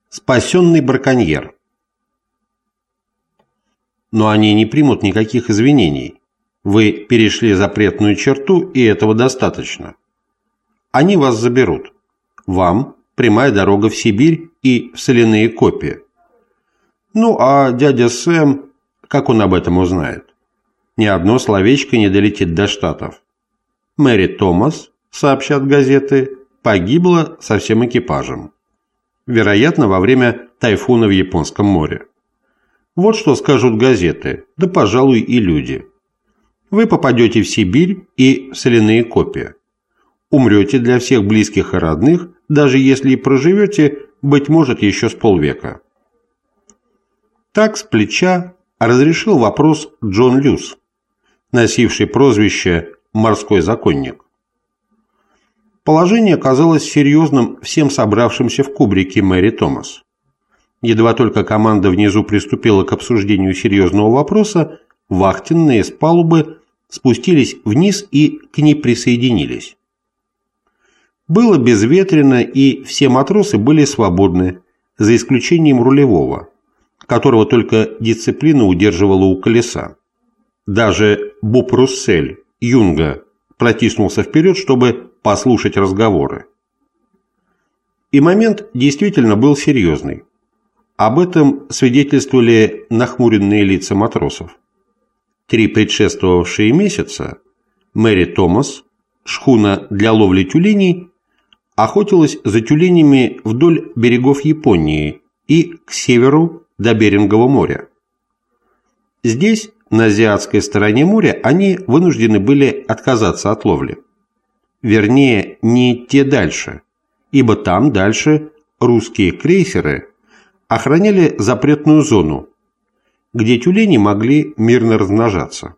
Спасенный браконьер. Но они не примут никаких извинений. Вы перешли запретную черту, и этого достаточно. Они вас заберут. Вам прямая дорога в Сибирь и в соляные копии. Ну, а дядя Сэм, как он об этом узнает? Ни одно словечко не долетит до Штатов. Мэри Томас, сообщат газеты, погибла со всем экипажем. Вероятно, во время тайфуна в Японском море. Вот что скажут газеты, да, пожалуй, и люди. Вы попадете в Сибирь и в соляные копии. Умрете для всех близких и родных, даже если и проживете, быть может, еще с полвека. Так с плеча разрешил вопрос Джон Люс, носивший прозвище «морской законник». Положение казалось серьезным всем собравшимся в кубрике Мэри Томас. Едва только команда внизу приступила к обсуждению серьезного вопроса, вахтенные с палубы спустились вниз и к ней присоединились. Было безветренно, и все матросы были свободны, за исключением рулевого, которого только дисциплина удерживала у колеса. Даже Боб Руссель, юнга, протиснулся вперед, чтобы послушать разговоры. И момент действительно был серьезный. Об этом свидетельствовали нахмуренные лица матросов. 3 предшествовавшие месяца Мэри Томас, шхуна для ловли тюленей, охотилась за тюленями вдоль берегов Японии и к северу до Берингового моря. Здесь, на азиатской стороне моря, они вынуждены были отказаться от ловли. Вернее, не идти дальше, ибо там дальше русские крейсеры охраняли запретную зону, где тюлени могли мирно размножаться.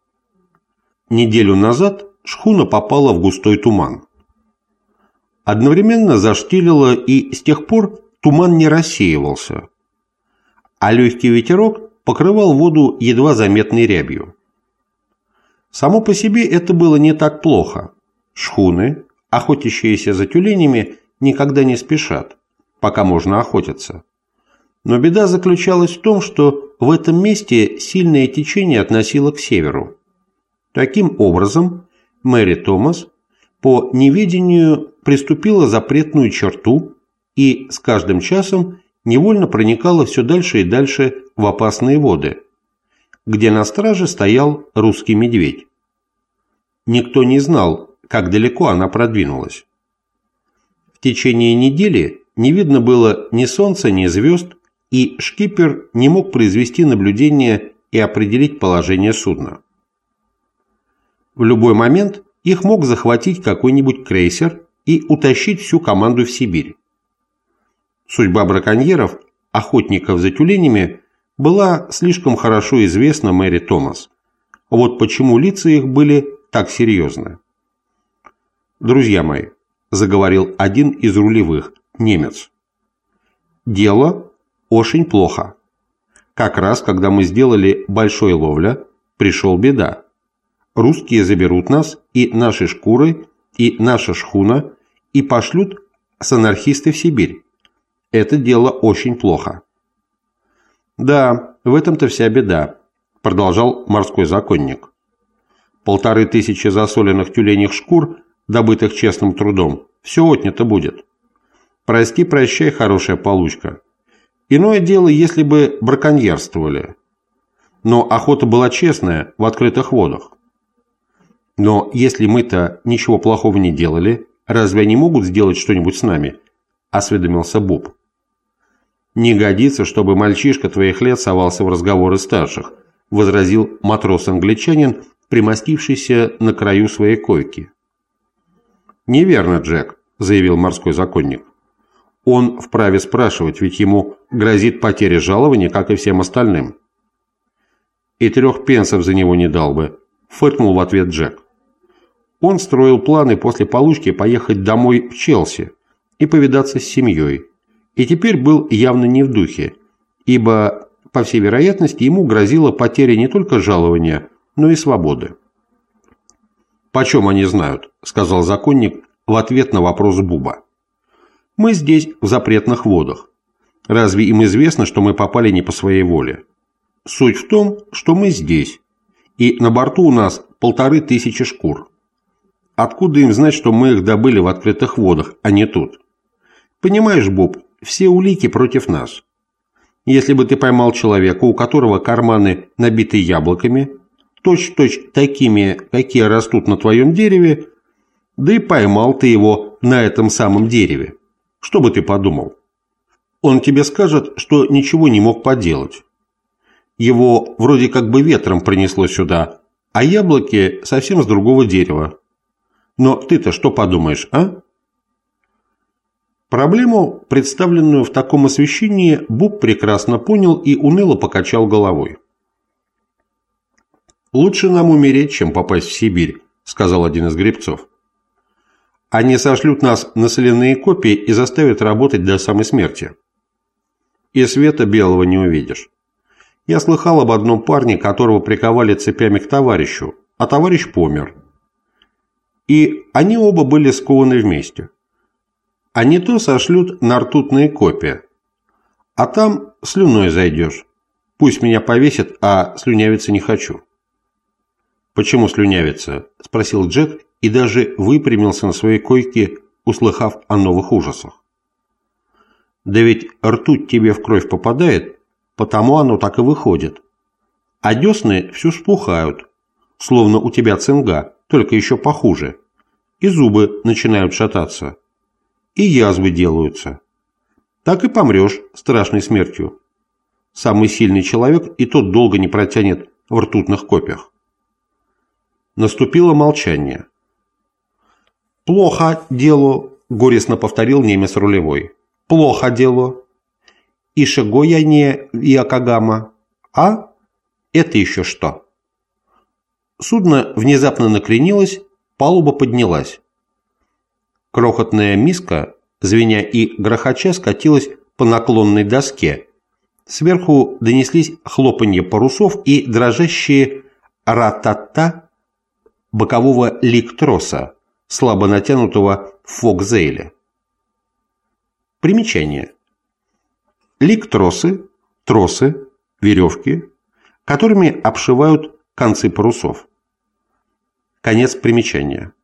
Неделю назад шхуна попала в густой туман. Одновременно заштилило, и с тех пор туман не рассеивался, а легкий ветерок покрывал воду едва заметной рябью. Само по себе это было не так плохо. Шхуны, охотящиеся за тюленями, никогда не спешат, пока можно охотиться. Но беда заключалась в том, что в этом месте сильное течение относило к северу. Таким образом, Мэри Томас по неведению приступила запретную черту и с каждым часом невольно проникала все дальше и дальше в опасные воды, где на страже стоял русский медведь. Никто не знал, как далеко она продвинулась. В течение недели не видно было ни солнца, ни звезд, и шкипер не мог произвести наблюдение и определить положение судна. В любой момент их мог захватить какой-нибудь крейсер и утащить всю команду в Сибирь. Судьба браконьеров, охотников за тюленями, была слишком хорошо известна Мэри Томас. Вот почему лица их были так серьезны. «Друзья мои», – заговорил один из рулевых, немец, – «дело очень плохо. Как раз, когда мы сделали большой ловля, пришел беда. Русские заберут нас, и наши шкуры, и наша шхуна, и пошлют с анархисты в Сибирь. Это дело очень плохо». «Да, в этом-то вся беда», – продолжал морской законник. 1500 засоленных тюленьих шкур, добытых честным трудом, все отнято будет. Прости-прощай, хорошая получка. Иное дело, если бы браконьерствовали. Но охота была честная, в открытых водах. Но если мы-то ничего плохого не делали, разве они могут сделать что-нибудь с нами? Осведомился Боб. Не годится, чтобы мальчишка твоих лет совался в разговоры старших, возразил матрос-англичанин, примостившийся на краю своей койки. «Неверно, Джек», – заявил морской законник. «Он вправе спрашивать, ведь ему грозит потеря жалования, как и всем остальным». «И 3 пенсов за него не дал бы», – фыркнул в ответ Джек. Он строил планы после получки поехать домой в Челси и повидаться с семьей, и теперь был явно не в духе, ибо, по всей вероятности, ему грозила потеря не только жалования, но и свободы. «Почем они знают?» – сказал законник в ответ на вопрос Буба. «Мы здесь, в запретных водах. Разве им известно, что мы попали не по своей воле? Суть в том, что мы здесь, и на борту у нас 1500 шкур. Откуда им знать, что мы их добыли в открытых водах, а не тут? Понимаешь, Боб, все улики против нас. Если бы ты поймал человека, у которого карманы набиты яблоками, точь-в-точь такими, какие растут на твоем дереве, да и поймал ты его на этом самом дереве, что бы ты подумал? Он тебе скажет, что ничего не мог поделать. Его вроде как бы ветром принесло сюда, а яблоки совсем с другого дерева. Но ты-то что подумаешь, а? Проблему, представленную в таком освещении, Боб прекрасно понял и уныло покачал головой. «Лучше нам умереть, чем попасть в Сибирь», — сказал один из гребцов. «Они сошлют нас на соляные копии и заставят работать до самой смерти. И света белого не увидишь. Я слыхал об одном парне, которого приковали цепями к товарищу, а товарищ помер. И они оба были скованы вместе. А не то сошлют на ртутные копья. А там слюной зайдешь. Пусть меня повесят, а слюнявиться не хочу». «Почему слюнявиться?» – спросил Джек и даже выпрямился на своей койке, услыхав о новых ужасах. «Да ведь ртуть тебе в кровь попадает, потому оно так и выходит. А десны все вспухают, словно у тебя цинга, только еще похуже. И зубы начинают шататься. И язвы делаются. Так и помрешь страшной смертью. Самый сильный человек и тот долго не протянет в ртутных копьях». Наступило молчание. «Плохо дело», — горестно повторил немец рулевой. «Плохо дело. И Шигояне Якогама. А? Это еще что?» Судно внезапно накренилось, палуба поднялась. Крохотная миска, звеня и грохоча, скатилась по наклонной доске. Сверху донеслись хлопанье парусов и дрожащие ра-та-та бокового лик-троса, слабо натянутого в фокзейле. Примечание. Лик-тросы, тросы, веревки, которыми обшивают концы парусов. Конец примечания.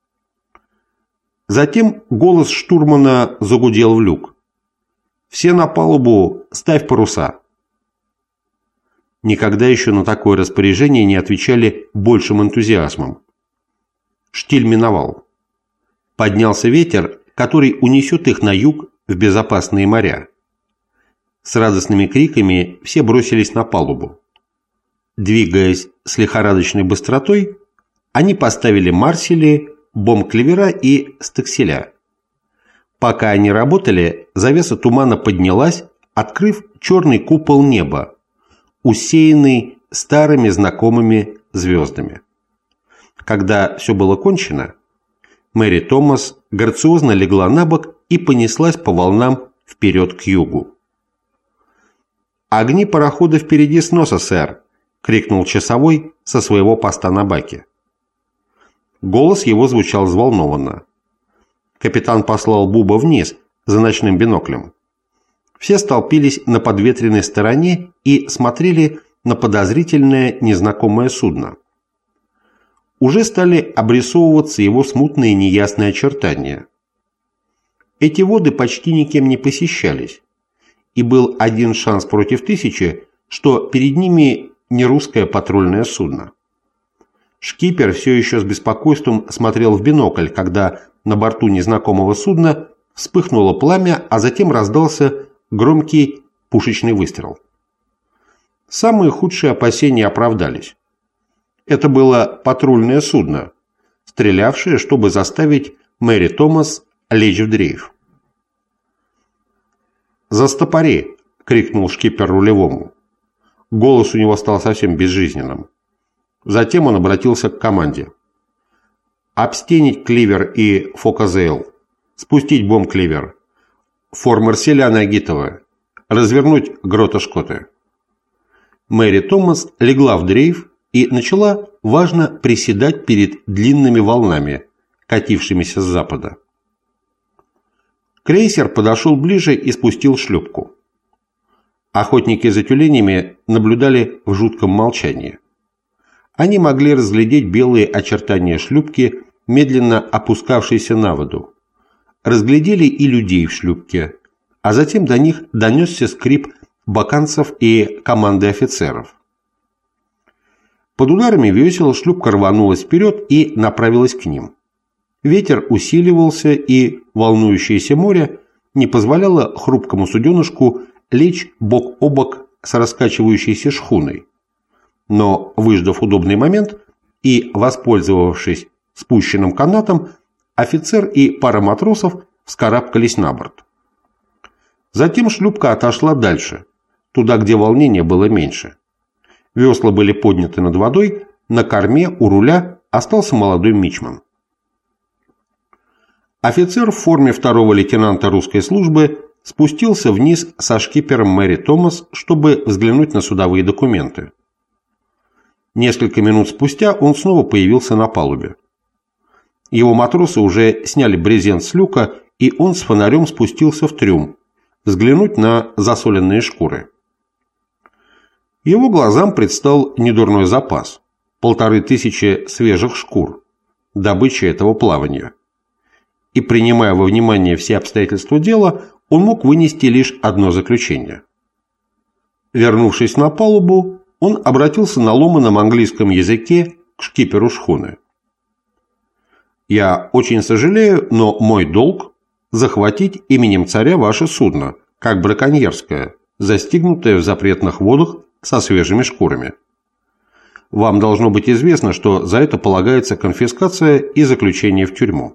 Затем голос штурмана загудел в люк. «Все на палубу, ставь паруса!» Никогда еще на такое распоряжение не отвечали большим энтузиазмом. Штиль миновал. Поднялся ветер, который унесет их на юг в безопасные моря. С радостными криками все бросились на палубу. Двигаясь с лихорадочной быстротой, они поставили марсели, бомб-клевера и стакселя. Пока они работали, завеса тумана поднялась, открыв черный купол неба, усеянный старыми знакомыми звездами. Когда все было кончено, Мэри Томас грациозно легла на бок и понеслась по волнам вперед к югу. «Огни парохода впереди с носа, сэр!» — крикнул часовой со своего поста на баке. Голос его звучал взволнованно. Капитан послал Буба вниз за ночным биноклем. Все столпились на подветренной стороне и смотрели на подозрительное незнакомое судно. Уже стали обрисовываться его смутные неясные очертания. Эти воды почти никем не посещались, и был один шанс против 1000, что перед ними не русское патрульное судно. Шкипер все еще с беспокойством смотрел в бинокль, когда на борту незнакомого судна вспыхнуло пламя, а затем раздался громкий пушечный выстрел. Самые худшие опасения оправдались. Это было патрульное судно, стрелявшее, чтобы заставить Мэри Томас лечь в дрейф. «Застопори!» — крикнул шкипер рулевому. Голос у него стал совсем безжизненным. Затем он обратился к команде. «Обстенить кливер и фокозейл, спустить бомб-кливер, фор-марселя Нагитова, развернуть грота-шкоты». Мэри Томас легла в дрейф и начала важно приседать перед длинными волнами, катившимися с запада. Крейсер подошел ближе и спустил шлюпку. Охотники за тюленями наблюдали в жутком молчании. Они могли разглядеть белые очертания шлюпки, медленно опускавшейся на воду. Разглядели и людей в шлюпке, а затем до них донесся скрип баканцев и команды офицеров. Под ударами весел шлюпка рванулась вперед и направилась к ним. Ветер усиливался, и волнующееся море не позволяло хрупкому суденышку лечь бок о бок с раскачивающейся шхуной. Но, выждав удобный момент и воспользовавшись спущенным канатом, офицер и пара матросов вскарабкались на борт. Затем шлюпка отошла дальше, туда, где волнение было меньше. Весла были подняты над водой, на корме у руля остался молодой мичман. Офицер в форме второго лейтенанта русской службы спустился вниз со шкипером Мэри Томас, чтобы взглянуть на судовые документы. Несколько минут спустя он снова появился на палубе. Его матросы уже сняли брезент с люка, и он с фонарем спустился в трюм, взглянуть на засоленные шкуры. Его глазам предстал недурной запас – 1500 свежих шкур, добыча этого плавания. И, принимая во внимание все обстоятельства дела, он мог вынести лишь одно заключение. Вернувшись на палубу, он обратился на ломаном английском языке к шкиперу шхуны. «Я очень сожалею, но мой долг – захватить именем царя ваше судно, как браконьерское, застигнутое в запретных водах со свежими шкурами. Вам должно быть известно, что за это полагается конфискация и заключение в тюрьму».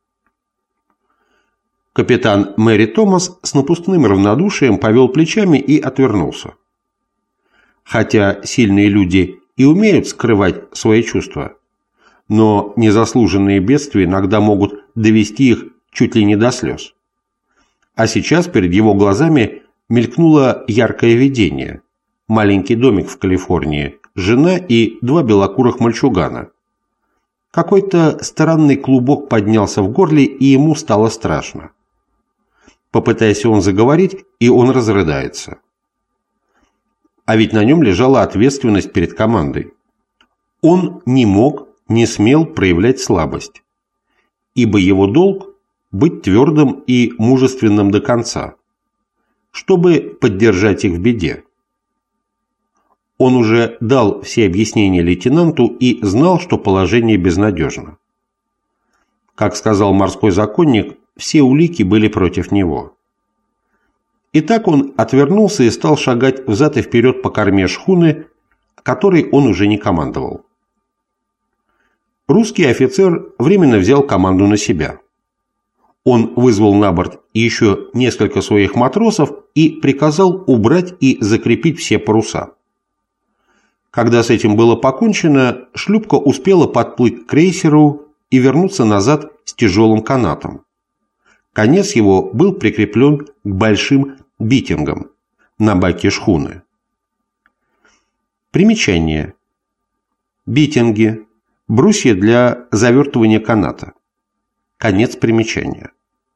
Капитан Мэри Томас с напускным равнодушием повел плечами и отвернулся. Хотя сильные люди и умеют скрывать свои чувства, но незаслуженные бедствия иногда могут довести их чуть ли не до слез. А сейчас перед его глазами мелькнуло яркое видение. Маленький домик в Калифорнии, жена и 2 белокурых мальчугана. Какой-то странный клубок поднялся в горле, и ему стало страшно. Попытайся он заговорить, и он разрыдается. А ведь на нем лежала ответственность перед командой. Он не мог, не смел проявлять слабость, ибо его долг – быть твердым и мужественным до конца, чтобы поддержать их в беде. Он уже дал все объяснения лейтенанту и знал, что положение безнадежно. Как сказал морской законник, все улики были против него. Итак, он отвернулся и стал шагать взад и вперед по корме шхуны, которой он уже не командовал. Русский офицер временно взял команду на себя. Он вызвал на борт еще несколько своих матросов и приказал убрать и закрепить все паруса. Когда с этим было покончено, шлюпка успела подплыть к крейсеру и вернуться назад с тяжелым канатом. Конец его был прикреплен к большим битингам на баке шхуны. Примечание. Битинги – брусья для завертывания каната. Конец примечания.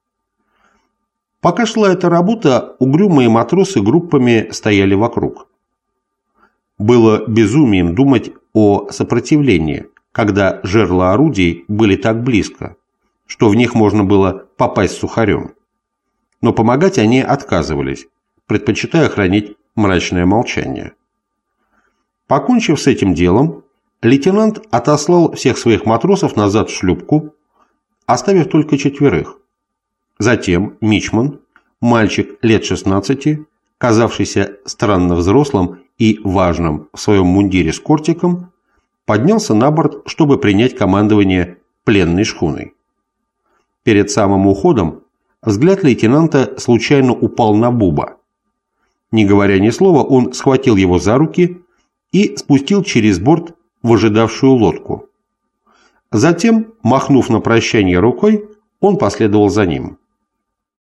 Пока шла эта работа, угрюмые матросы группами стояли вокруг. Было безумием думать о сопротивлении, когда жерла орудий были так близко, что в них можно было попасть сухарем. Но помогать они отказывались, предпочитая хранить мрачное молчание. Покончив с этим делом, лейтенант отослал всех своих матросов назад в шлюпку, оставив только 4. Затем мичман, мальчик лет 16, казавшийся странно взрослым и важным в своем мундире с кортиком, поднялся на борт, чтобы принять командование пленной шхуной. Перед самым уходом взгляд лейтенанта случайно упал на Буба. Не говоря ни слова, он схватил его за руки и спустил через борт в ожидавшую лодку. Затем, махнув на прощание рукой, он последовал за ним.